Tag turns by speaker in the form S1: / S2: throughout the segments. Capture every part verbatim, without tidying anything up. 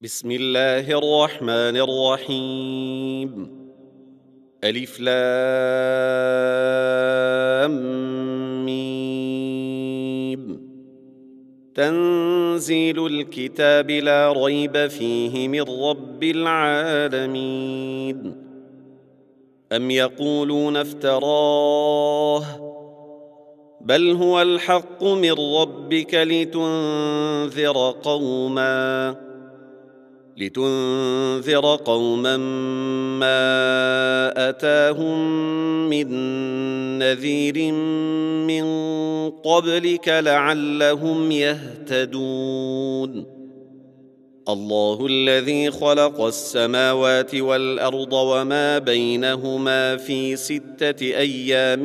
S1: بسم الله الرحمن الرحيم. ألف لام ميم. تنزيل الكتاب لا ريب فيه من رب العالمين. أم يقولون افتراه بل هو الحق من ربك لتنذر قوما لتنذر قوما ما أتاهم من نذير من قبلك لعلهم يهتدون. الله الذي خلق السماوات والأرض وما بينهما في ستة أيام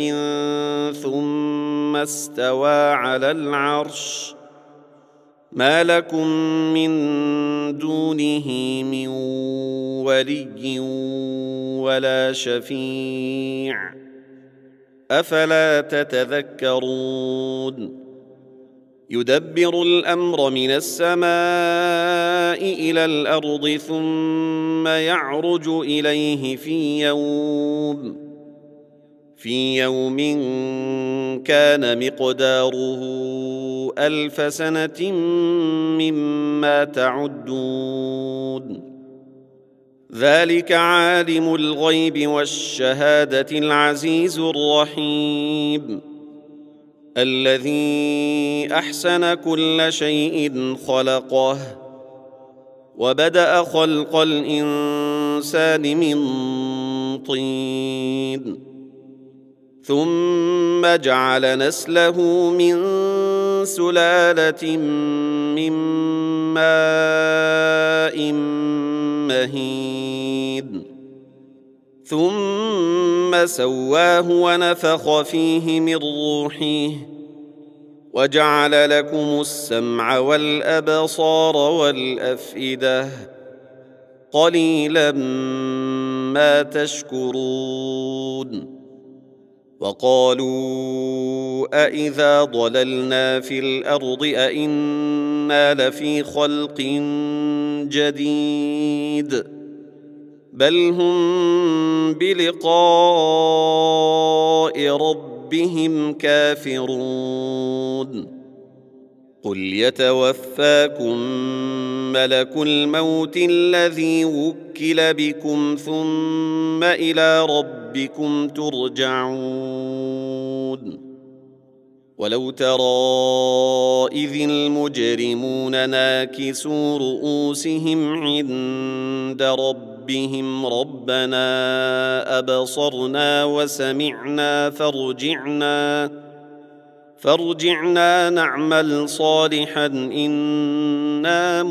S1: ثم استوى على العرش ما لكم من دونه من ولي ولا شفيع أفلا تتذكرون. يدبر الأمر من السماء إلى الأرض ثم يعرج إليه في يوم في يوم كان مقداره ألف سنة مما تعدون. ذلك عالم الغيب والشهادة العزيز الرحيم الذي أحسن كل شيء خلقه وبدأ خلق الإنسان من طين ثم جعل نسله من سلالة من ماء مهين ثم سواه ونفخ فيه من روحه وجعل لكم السمع والأبصار والأفئدة قليلا ما تشكرون. وقالوا أإذا ضللنا في الأرض أإنا لفي خلق جديد بل هم بلقاء ربهم كافرون. قل يتوفاكم ملك الموت الذي وكل بكم ثم إلى ربكم ترجعون. ولو ترى إذ المجرمون ناكسوا رؤوسهم عند ربهم ربنا أبصرنا وسمعنا فارجعنا فارجعنا نعمل صالحا إنا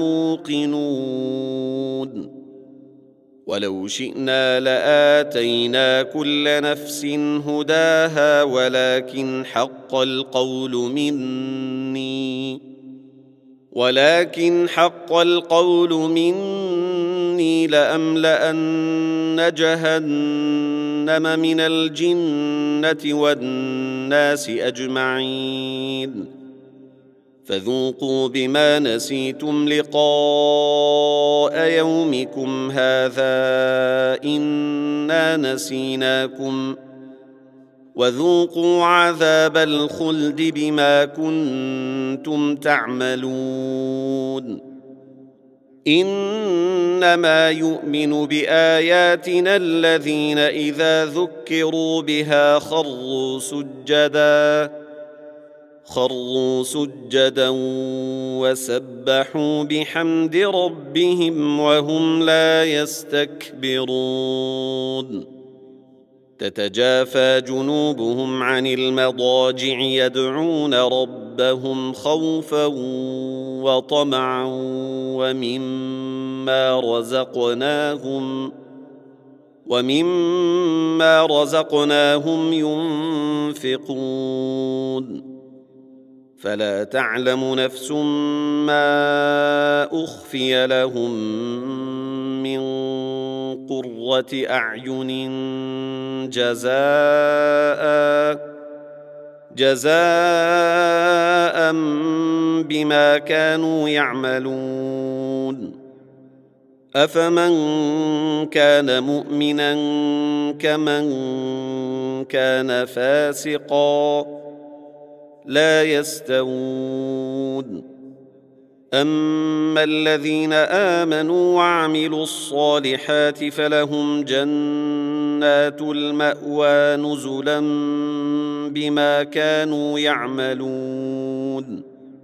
S1: موقنون. ولو شئنا لآتينا كل نفس هداها ولكن حق القول مني ولكن حق القول مني لأملأن جهنم من الجنة والناس أجمعين فذوقوا بما نسيتم لقاء يومكم هذا إنا نسيناكم وذوقوا عذاب الخلد بما كنتم تعملون. إنما يؤمن بآياتنا الذين إذا ذكروا بها خروا سجدا خروا سجدا وسبحوا بحمد ربهم وهم لا يستكبرون. تتجافى جنوبهم عن المضاجع يدعون ربهم خوفا وطمعا ومما رزقناهم ومما رزقناهم ينفقون. فلا تعلم نفس ما أخفي لهم من قرة أعين جزاء جزاء بما كانوا يعملون أفمن كان مؤمنا كمن كان فاسقا لا يستوون. أما الذين آمنوا وعملوا الصالحات فلهم جنات المأوى نزلا بما كانوا يعملون.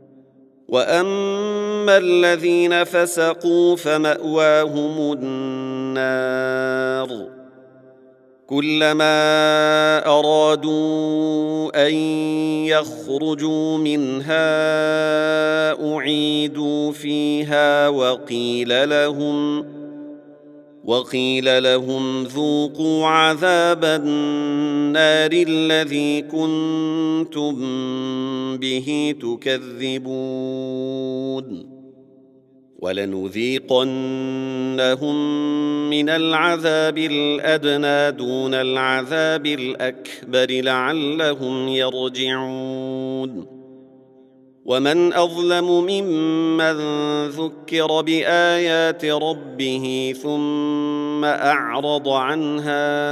S1: وأما الذين فسقوا فمأواهم النار كلما أرادوا أن يخرجوا منها أعيدوا فيها وقيل لهم وقيل لهم ذوقوا عذاب النار الذي كنتم به تكذبون. ولنذيقنهم من العذاب الأدنى دون العذاب الأكبر لعلهم يرجعون. ومن أظلم ممن ذكر بآيات ربه ثم أعرض عنها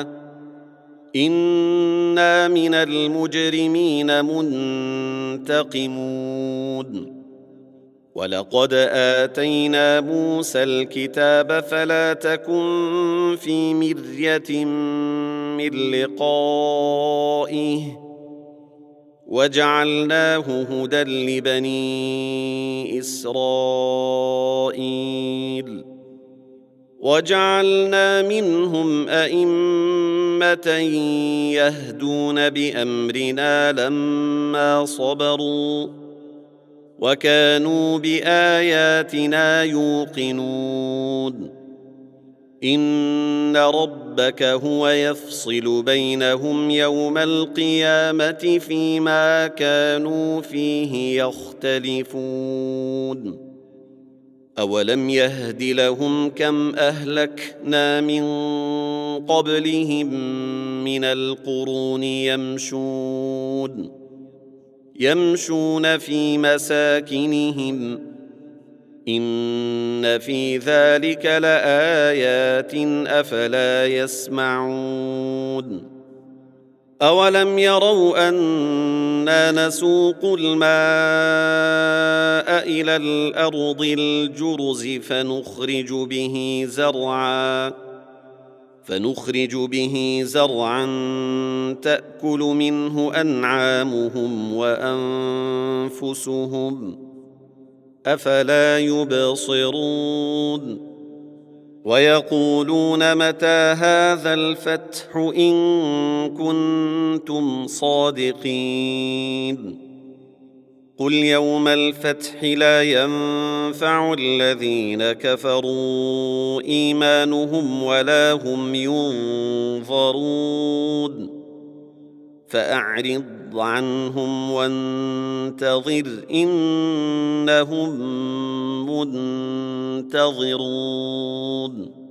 S1: إنا من المجرمين منتقمون. ولقد آتينا موسى الكتاب فلا تكن في مرية من لقائه وجعلناه هدى لبني إسرائيل وجعلنا منهم أئمة يهدون بأمرنا لما صبروا وكانوا بآياتنا يوقنون. إن ربك هو يفصل بينهم يوم القيامة فيما كانوا فيه يختلفون. أولم يهد لهم كم أهلكنا من قبلهم من القرون يمشون يمشون في مساكنهم إن في ذلك لآيات أفلا يسمعون. أولم يروا أنا نسوق الماء إلى الأرض الجرز فنخرج به زرعا فنخرج به زرعا تأكل منه أنعامهم وأنفسهم أفلا يبصرون. ويقولون متى هذا الفتح إن كنتم صادقين. قل يوم الفتح لا ينفع الذين كفروا إيمانهم ولا هم ينظرون. فأعرض عنهم وانتظر إنهم منتظرون.